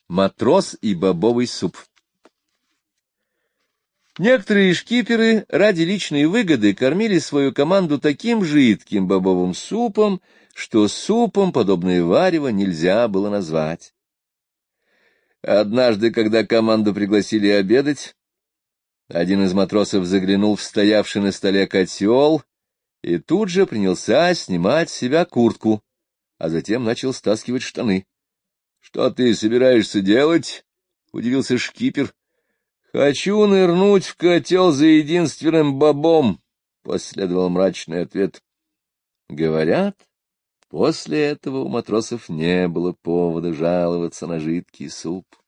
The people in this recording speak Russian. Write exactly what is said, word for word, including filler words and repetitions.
Матрос и бобовый суп. Некоторые шкиперы ради личной выгоды кормили свою команду таким жидким бобовым супом, что супом подобное варево нельзя было назвать. Однажды, когда команду пригласили обедать, один из матросов заглянул в стоявший на столе котел и тут же принялся снимать с себя куртку, а затем начал стаскивать штаны. — Что ты собираешься делать? — удивился шкипер. — Хочу нырнуть в котел за единственным бобом, — последовал мрачный ответ. Говорят, после этого у матросов не было повода жаловаться на жидкий суп.